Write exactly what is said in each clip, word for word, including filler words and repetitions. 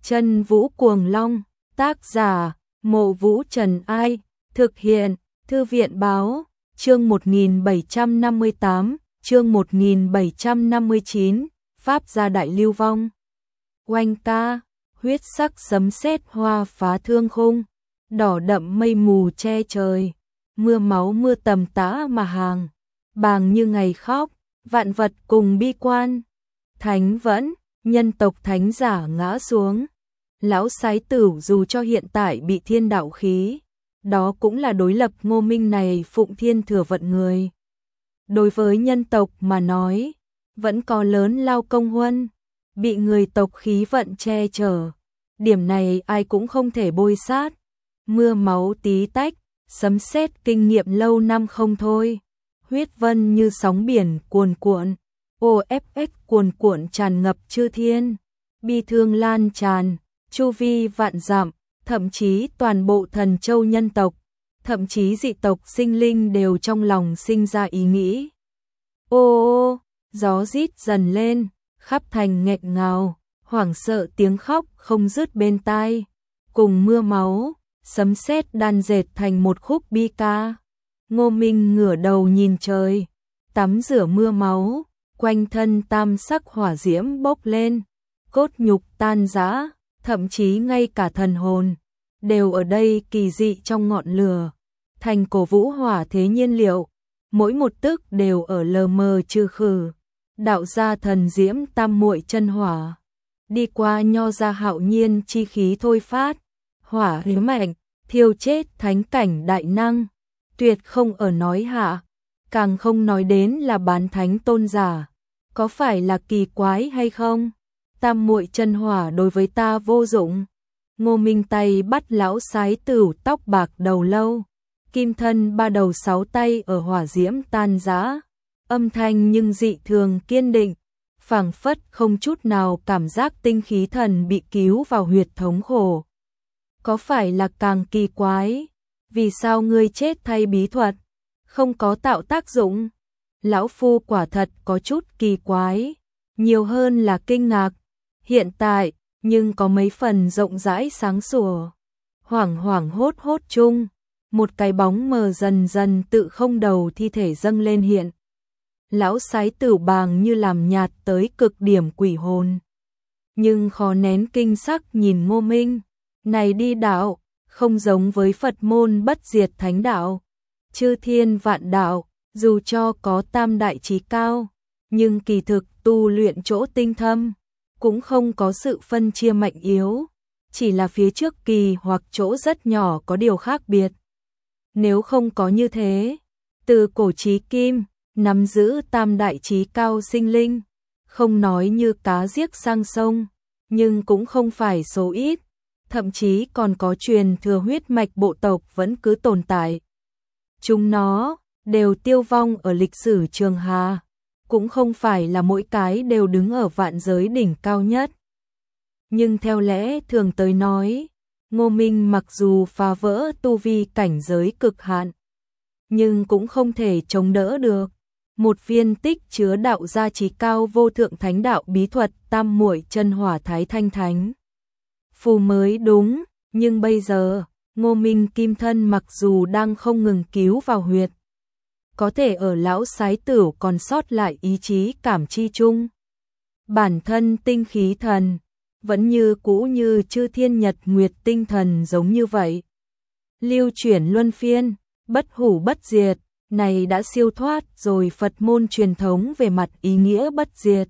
Chân Vũ Cuồng Long, tác giả, Mộ Vũ Trần Ai, thực hiện, Thư viện Báo, chương một nghìn bảy trăm năm mươi tám, chương một nghìn bảy trăm năm mươi chín, Pháp gia đại lưu vong. Oanh ca, huyết sắc sấm sét hoa phá thương khung, đỏ đậm mây mù che trời, mưa máu mưa tầm tã mà hàng, bàng như ngày khóc, vạn vật cùng bi quan. Thánh vẫn, nhân tộc thánh giả ngã xuống. Lão Sái Tửu dù cho hiện tại bị thiên đạo khí, đó cũng là đối lập Ngô Minh này phụng thiên thừa vận người. Đối với nhân tộc mà nói, vẫn có lớn lao công huân, bị người tộc khí vận che chở. Điểm này ai cũng không thể bôi sát. Mưa máu tí tách, sấm sét kinh nghiệm lâu năm không thôi. Huyết vân như sóng biển cuồn cuộn, ô ép ếch cuồn cuộn tràn ngập chư thiên. Bi thương lan tràn, chu vi vạn dặm, thậm chí toàn bộ thần châu nhân tộc, thậm chí dị tộc sinh linh đều trong lòng sinh ra ý nghĩ. Ô ô, gió rít dần lên, khắp thành nghẹn ngào, hoảng sợ tiếng khóc không dứt bên tai, cùng mưa máu, sấm sét đan dệt thành một khúc bi ca. Ngô Minh ngửa đầu nhìn trời, tắm rửa mưa máu, quanh thân tam sắc hỏa diễm bốc lên, cốt nhục tan rã, thậm chí ngay cả thần hồn đều ở đây kỳ dị trong ngọn lửa, thành cổ vũ hỏa thế nhiên liệu, mỗi một tức đều ở lờ mờ trừ khử, đạo ra thần diễm tam muội chân hỏa, đi qua nho ra hạo nhiên chi khí thôi phát, hỏa hiếu mạnh, thiêu chết thánh cảnh đại năng, tuyệt không ở nói hạ, càng không nói đến là bán thánh tôn giả, có phải là kỳ quái hay không? Tam muội chân hỏa đối với ta vô dụng. Ngô Minh tay bắt lão Sái Tửu tóc bạc đầu lâu, kim thân ba đầu sáu tay ở hỏa diễm tan rã, âm thanh nhưng dị thường kiên định, phảng phất không chút nào cảm giác tinh khí thần bị cứu vào huyệt thống khổ. Có phải là càng kỳ quái? Vì sao ngươi chết thay bí thuật, không có tạo tác dụng? Lão phu quả thật có chút kỳ quái, nhiều hơn là kinh ngạc. Hiện tại, nhưng có mấy phần rộng rãi sáng sủa. Hoảng hoảng hốt hốt chung, một cái bóng mờ dần dần tự không đầu thi thể dâng lên hiện. Lão Sái Tửu bàng như làm nhạt tới cực điểm quỷ hồn. Nhưng khó nén kinh sắc nhìn Ngô Minh, này đi đạo, không giống với Phật môn bất diệt thánh đạo. Chư thiên vạn đạo, dù cho có tam đại trí cao, nhưng kỳ thực tu luyện chỗ tinh thâm, cũng không có sự phân chia mạnh yếu, chỉ là phía trước kỳ hoặc chỗ rất nhỏ có điều khác biệt. Nếu không có như thế, từ cổ chí kim, nắm giữ tam đại trí cao sinh linh, không nói như cá giết sang sông, nhưng cũng không phải số ít, thậm chí còn có truyền thừa huyết mạch bộ tộc vẫn cứ tồn tại. Chúng nó đều tiêu vong ở lịch sử trường hà, cũng không phải là mỗi cái đều đứng ở vạn giới đỉnh cao nhất. Nhưng theo lẽ thường tới nói, Ngô Minh mặc dù phá vỡ tu vi cảnh giới cực hạn, nhưng cũng không thể chống đỡ được một viên tích chứa đạo gia trí cao vô thượng thánh đạo bí thuật tam muội chân hỏa thái thanh thánh phù mới đúng. Nhưng bây giờ, Ngô Minh kim thân mặc dù đang không ngừng cứu vào huyệt, có thể ở lão Sái Tửu còn sót lại ý chí cảm chi chung. Bản thân tinh khí thần, vẫn như cũ như chư thiên nhật nguyệt tinh thần giống như vậy. Lưu chuyển luân phiên, bất hủ bất diệt, này đã siêu thoát rồi Phật môn truyền thống về mặt ý nghĩa bất diệt.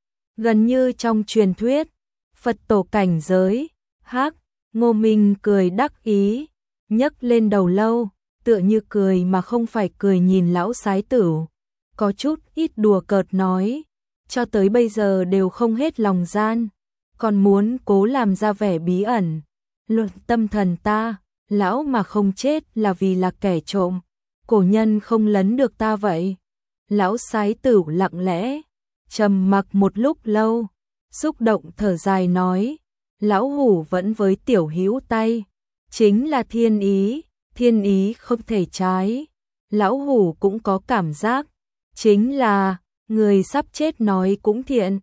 Gần như trong truyền thuyết, Phật tổ cảnh giới, hắc, Ngô Minh cười đắc ý, nhấc lên đầu lâu, tựa như cười mà không phải cười nhìn lão Sái Tửu, có chút ít đùa cợt nói, cho tới bây giờ đều không hết lòng gian, còn muốn cố làm ra vẻ bí ẩn. Luận tâm thần ta, lão mà không chết là vì là kẻ trộm, cổ nhân không lấn được ta vậy. Lão Sái Tửu lặng lẽ, trầm mặc một lúc lâu, xúc động thở dài nói, lão hủ vẫn với tiểu hữu tay, chính là thiên ý, thiên ý không thể trái. Lão hủ cũng có cảm giác, chính là người sắp chết nói cũng thiện,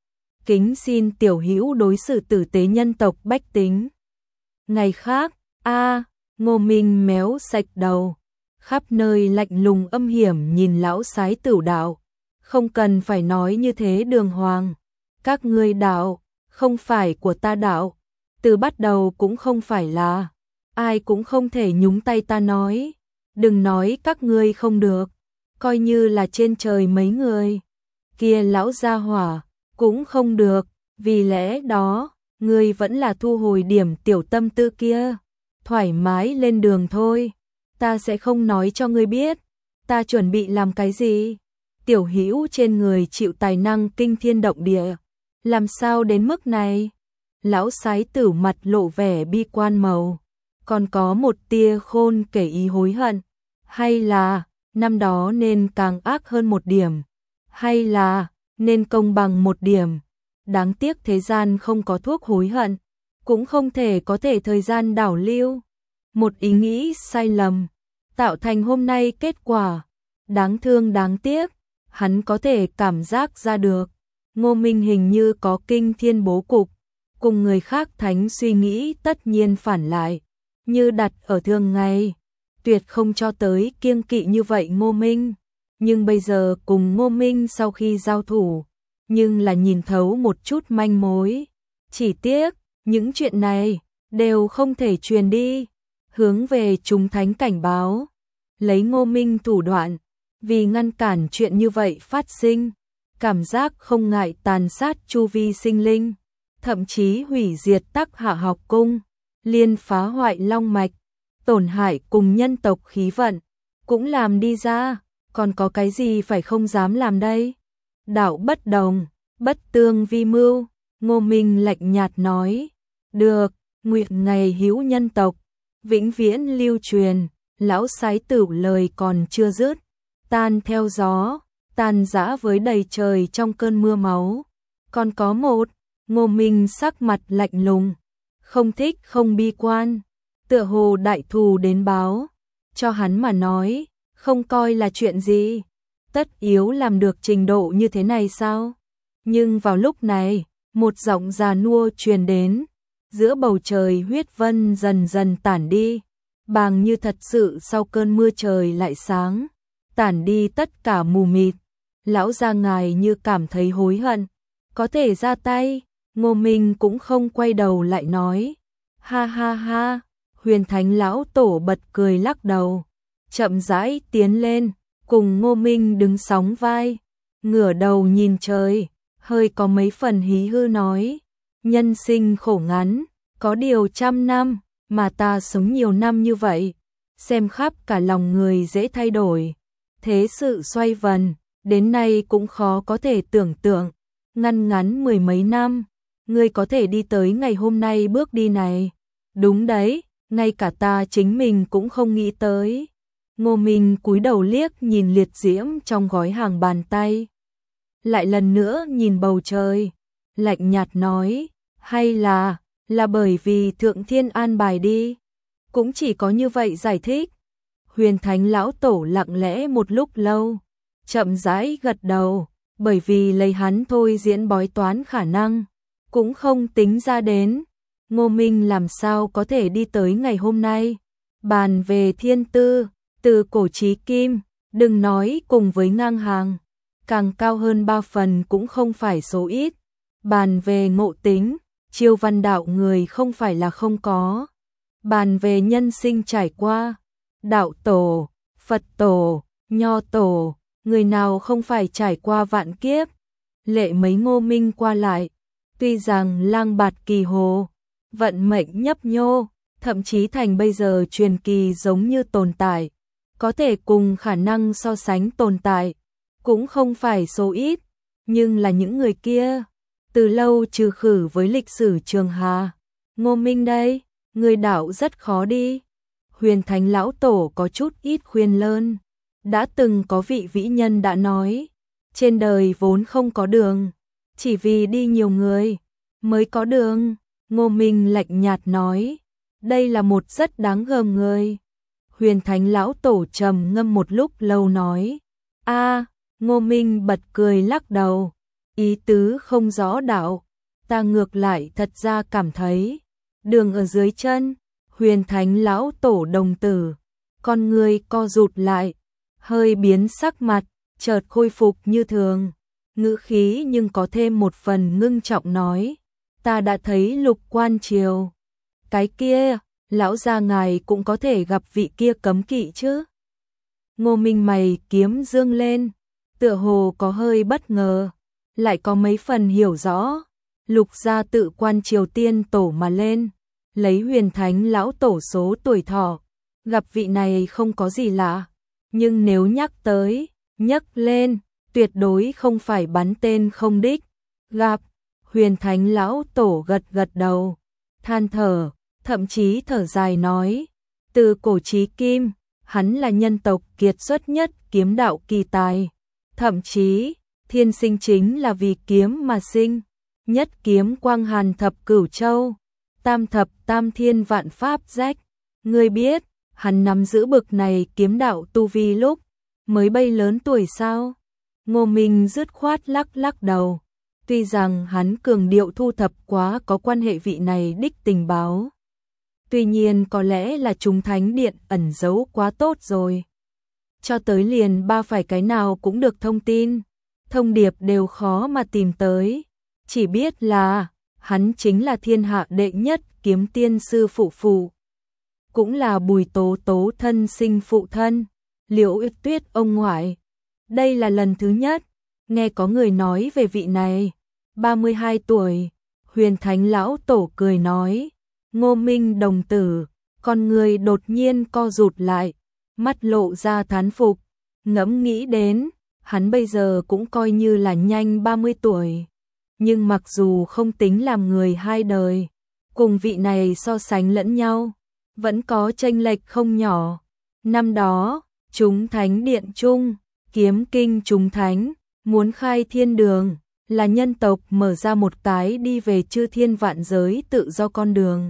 kính xin tiểu hữu đối xử tử tế nhân tộc bách tính. Ngày khác, a Ngô Minh méo sạch đầu, khắp nơi lạnh lùng âm hiểm nhìn lão sái Tửu đạo. Không cần phải nói như thế đường hoàng. Các ngươi đạo, không phải của ta đạo. Từ bắt đầu cũng không phải là. Ai cũng không thể nhúng tay ta nói. Đừng nói các ngươi không được. Coi như là trên trời mấy người. Kia lão gia hỏa, cũng không được. Vì lẽ đó, ngươi vẫn là thu hồi điểm tiểu tâm tư kia. Thoải mái lên đường thôi. Ta sẽ không nói cho ngươi biết. Ta chuẩn bị làm cái gì. Tiểu hữu trên người chịu tài năng kinh thiên động địa. Làm sao đến mức này? Lão sái Tửu mặt lộ vẻ bi quan màu. Còn có một tia khôn kể ý hối hận. Hay là, năm đó nên càng ác hơn một điểm. Hay là, nên công bằng một điểm. Đáng tiếc thế gian không có thuốc hối hận. Cũng không thể có thể thời gian đảo lưu. Một ý nghĩ sai lầm. Tạo thành hôm nay kết quả. Đáng thương đáng tiếc. Hắn có thể cảm giác ra được. Ngô Minh hình như có kinh thiên bố cục. Cùng người khác thánh suy nghĩ tất nhiên phản lại. Như đặt ở thường ngày. Tuyệt không cho tới kiêng kỵ như vậy Ngô Minh. Nhưng bây giờ cùng Ngô Minh sau khi giao thủ. Nhưng là nhìn thấu một chút manh mối. Chỉ tiếc, những chuyện này đều không thể truyền đi. Hướng về chúng thánh cảnh báo. Lấy Ngô Minh thủ đoạn. Vì ngăn cản chuyện như vậy phát sinh. Cảm giác không ngại tàn sát chu vi sinh linh. Thậm chí hủy diệt Tắc Hạ học cung. Liên phá hoại long mạch. Tổn hại cùng nhân tộc khí vận. Cũng làm đi ra. Còn có cái gì phải không dám làm đây? Đạo bất đồng, bất tương vi mưu. Ngô Minh lạnh nhạt nói. Được, nguyện ngày hữu nhân tộc. Vĩnh viễn lưu truyền. Lão sái Tửu lời còn chưa dứt. Tan theo gió, tan rã với đầy trời trong cơn mưa máu. Còn có một, Ngô Minh sắc mặt lạnh lùng. Không thích không bi quan. Tựa hồ đại thù đến báo. Cho hắn mà nói, không coi là chuyện gì. Tất yếu làm được trình độ như thế này sao? Nhưng vào lúc này, một giọng già nua truyền đến. Giữa bầu trời huyết vân dần dần tản đi. Bàng như thật sự sau cơn mưa trời lại sáng. Tản đi tất cả mù mịt. Lão gia ngài như cảm thấy hối hận. Có thể ra tay. Ngô Minh cũng không quay đầu lại nói. Ha ha ha. Huyền Thánh lão tổ bật cười lắc đầu. Chậm rãi tiến lên. Cùng Ngô Minh đứng sóng vai. Ngửa đầu nhìn trời. Hơi có mấy phần hí hư nói. Nhân sinh khổ ngắn. Có điều trăm năm. Mà ta sống nhiều năm như vậy. Xem khắp cả lòng người dễ thay đổi. Thế sự xoay vần, đến nay cũng khó có thể tưởng tượng, ngăn ngắn mười mấy năm, ngươi có thể đi tới ngày hôm nay bước đi này. Đúng đấy, ngay cả ta chính mình cũng không nghĩ tới. Ngô Minh cúi đầu liếc nhìn liệt diễm trong gói hàng bàn tay. Lại lần nữa nhìn bầu trời, lạnh nhạt nói, hay là, là bởi vì Thượng Thiên an bài đi. Cũng chỉ có như vậy giải thích. Huyền Thánh lão tổ lặng lẽ một lúc lâu, chậm rãi gật đầu, bởi vì lấy hắn thôi diễn bói toán khả năng, cũng không tính ra đến. Ngô Minh làm sao có thể đi tới ngày hôm nay. Bàn về thiên tư, từ cổ chí kim, đừng nói cùng với ngang hàng, càng cao hơn ba phần cũng không phải số ít. Bàn về ngộ tính, Chiêu Văn đạo người không phải là không có. Bàn về nhân sinh trải qua, đạo tổ, Phật tổ, Nho tổ, người nào không phải trải qua vạn kiếp. Lệ mấy Ngô Minh qua lại, tuy rằng lang bạt kỳ hồ, vận mệnh nhấp nhô, thậm chí thành bây giờ truyền kỳ giống như tồn tại, có thể cùng khả năng so sánh tồn tại, cũng không phải số ít, nhưng là những người kia, từ lâu trừ khử với lịch sử trường hà. Ngô Minh đây, người đạo rất khó đi. Huyền Thánh lão tổ có chút ít khuyên lơn. Đã từng có vị vĩ nhân đã nói, trên đời vốn không có đường, chỉ vì đi nhiều người mới có đường. Ngô Minh lạnh nhạt nói, đây là một rất đáng gờm người. Huyền Thánh lão tổ trầm ngâm một lúc lâu nói, a. Ngô Minh bật cười lắc đầu, ý tứ không rõ đạo, ta ngược lại thật ra cảm thấy, đường ở dưới chân, Huyền Thánh lão tổ đồng tử, con người co rụt lại, hơi biến sắc mặt, chợt khôi phục như thường, ngữ khí nhưng có thêm một phần ngưng trọng nói, ta đã thấy Lục Quan Triều, cái kia, lão gia ngài cũng có thể gặp vị kia cấm kỵ chứ. Ngô Minh mày kiếm dương lên, tựa hồ có hơi bất ngờ, lại có mấy phần hiểu rõ, Lục gia tự Quan Triều tiên tổ mà lên, lấy Huyền Thánh lão tổ số tuổi thọ, gặp vị này không có gì lạ, nhưng nếu nhắc tới, nhắc lên, tuyệt đối không phải bắn tên không đích. Gặp, Huyền Thánh lão tổ gật gật đầu, than thở, thậm chí thở dài nói, từ cổ chí kim, hắn là nhân tộc kiệt xuất nhất kiếm đạo kỳ tài, thậm chí, thiên sinh chính là vì kiếm mà sinh, nhất kiếm quang hàn thập cửu châu, tam thập tam thiên vạn pháp rách, ngươi biết, hắn nắm giữ bực này kiếm đạo tu vi lúc, mới bay lớn tuổi sao? Ngô Minh dứt khoát lắc lắc đầu, tuy rằng hắn cường điệu thu thập quá có quan hệ vị này đích tình báo. Tuy nhiên có lẽ là chúng thánh điện ẩn giấu quá tốt rồi. Cho tới liền ba phải cái nào cũng được thông tin, thông điệp đều khó mà tìm tới. Chỉ biết là, hắn chính là thiên hạ đệ nhất kiếm tiên sư phụ phụ. Cũng là Bùi Tố Tố thân sinh phụ thân, Liễu Uyết Tuyết ông ngoại. Đây là lần thứ nhất, nghe có người nói về vị này. ba mươi hai tuổi, Huyền Thánh lão tổ cười nói. Ngô Minh đồng tử, con người đột nhiên co rụt lại, mắt lộ ra thán phục, ngẫm nghĩ đến, hắn bây giờ cũng coi như là nhanh ba mươi tuổi, nhưng mặc dù không tính làm người hai đời, cùng vị này so sánh lẫn nhau, vẫn có chênh lệch không nhỏ. Năm đó, chúng thánh điện chung, kiếm kinh chúng thánh, muốn khai thiên đường, là nhân tộc mở ra một cái đi về chư thiên vạn giới tự do con đường.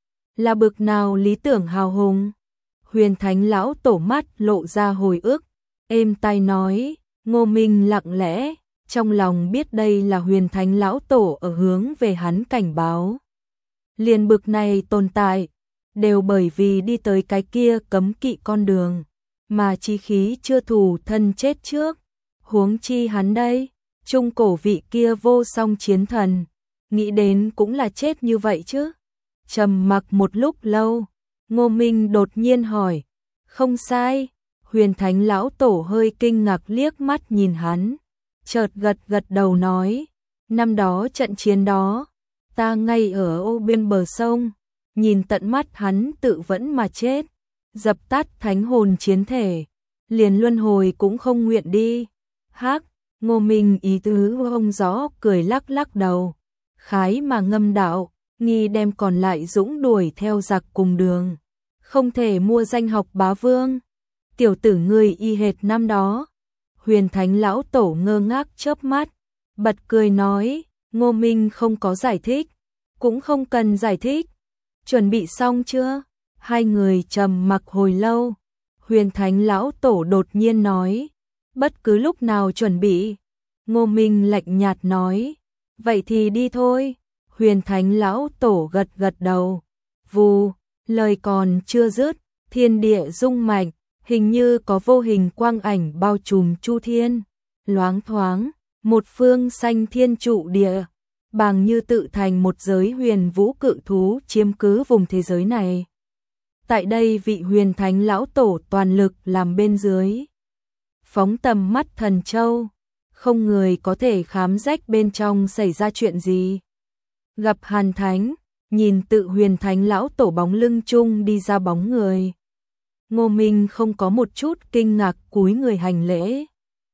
Là bực nào lý tưởng hào hùng. Huyền Thánh lão tổ mắt lộ ra hồi ức, êm tai nói. Ngô Minh lặng lẽ, trong lòng biết đây là Huyền Thánh lão tổ ở hướng về hắn cảnh báo. Liền bực này tồn tại, đều bởi vì đi tới cái kia cấm kỵ con đường, mà chi khí chưa thủ thân chết trước. Huống chi hắn đây, trung cổ vị kia vô song chiến thần, nghĩ đến cũng là chết như vậy chứ. Trầm mặc một lúc lâu, Ngô Minh đột nhiên hỏi, không sai. Huyền Thánh lão tổ hơi kinh ngạc liếc mắt nhìn hắn, chợt gật gật đầu nói, năm đó trận chiến đó, ta ngay ở ô bên bờ sông, nhìn tận mắt hắn tự vẫn mà chết, dập tắt thánh hồn chiến thể, liền luân hồi cũng không nguyện đi. Hắc, Ngô Minh ý tứ không rõ cười lắc lắc đầu, khái mà ngâm đạo, nghi đem còn lại dũng đuổi theo giặc cùng đường, không thể mua danh học bá vương. Tiểu tử ngươi y hệt năm đó. Huyền Thánh lão tổ ngơ ngác chớp mắt, bật cười nói, Ngô Minh không có giải thích, cũng không cần giải thích. Chuẩn bị xong chưa? Hai người trầm mặc hồi lâu. Huyền Thánh lão tổ đột nhiên nói, bất cứ lúc nào chuẩn bị. Ngô Minh lạnh nhạt nói, vậy thì đi thôi. Huyền Thánh lão tổ gật gật đầu. Vù, lời còn chưa dứt, thiên địa rung mạnh, hình như có vô hình quang ảnh bao trùm chu thiên. Loáng thoáng, một phương xanh thiên trụ địa, bàng như tự thành một giới huyền vũ cự thú chiếm cứ vùng thế giới này. Tại đây vị Huyền Thánh lão tổ toàn lực làm bên dưới, phóng tầm mắt thần châu, không người có thể khám rách bên trong xảy ra chuyện gì. Gặp Hàn Thánh, nhìn tự Huyền Thánh lão tổ bóng lưng chung đi ra bóng người. Ngô Minh không có một chút kinh ngạc cúi người hành lễ.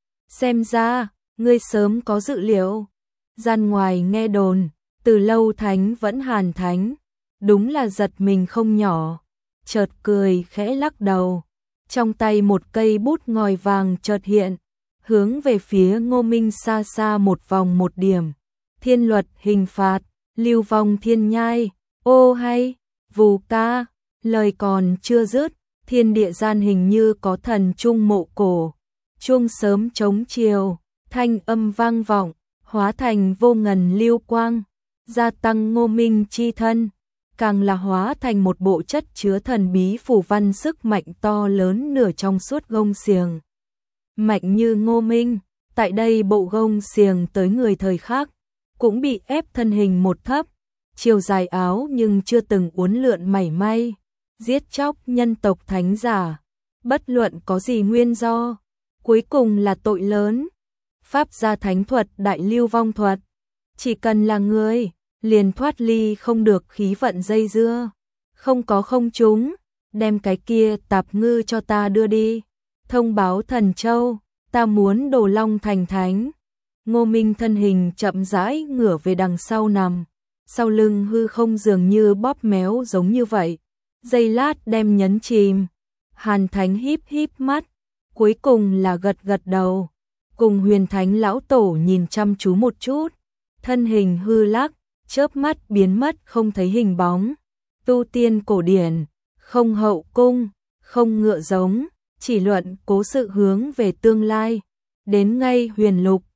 Xem ra, ngươi sớm có dự liệu. Gian ngoài nghe đồn, từ lâu Thánh vẫn Hàn Thánh, đúng là giật mình không nhỏ. Chợt cười khẽ lắc đầu, trong tay một cây bút ngòi vàng chợt hiện, hướng về phía Ngô Minh xa xa một vòng một điểm. Thiên luật hình phạt, lưu vong thiên nhai, ô hay, vù ca, lời còn chưa dứt, thiên địa gian hình như có thần trung mộ cổ, chuông sớm chống chiều, thanh âm vang vọng, hóa thành vô ngần lưu quang, gia tăng Ngô Minh chi thân, càng là hóa thành một bộ chất chứa thần bí phù văn sức mạnh to lớn nửa trong suốt gông xiềng. Mạnh như Ngô Minh, tại đây bộ gông xiềng tới người thời khác, cũng bị ép thân hình một thấp, chiều dài áo nhưng chưa từng uốn lượn mảy may, giết chóc nhân tộc thánh giả, bất luận có gì nguyên do, cuối cùng là tội lớn. Pháp gia thánh thuật đại lưu vong thuật, chỉ cần là người, liền thoát ly không được khí vận dây dưa, không có không chúng, đem cái kia tạp ngư cho ta đưa đi, thông báo Thần Châu, ta muốn đồ long thành thánh. Ngô Minh thân hình chậm rãi ngửa về đằng sau nằm, sau lưng hư không dường như bóp méo giống như vậy, giây lát đem nhấn chìm. Hàn Thánh híp híp mắt, cuối cùng là gật gật đầu, cùng Huyền Thánh lão tổ nhìn chăm chú một chút, thân hình hư lắc, chớp mắt biến mất không thấy hình bóng. Tu tiên cổ điển, không hậu cung, không ngựa giống, chỉ luận cố sự hướng về tương lai, đến ngay huyền lục,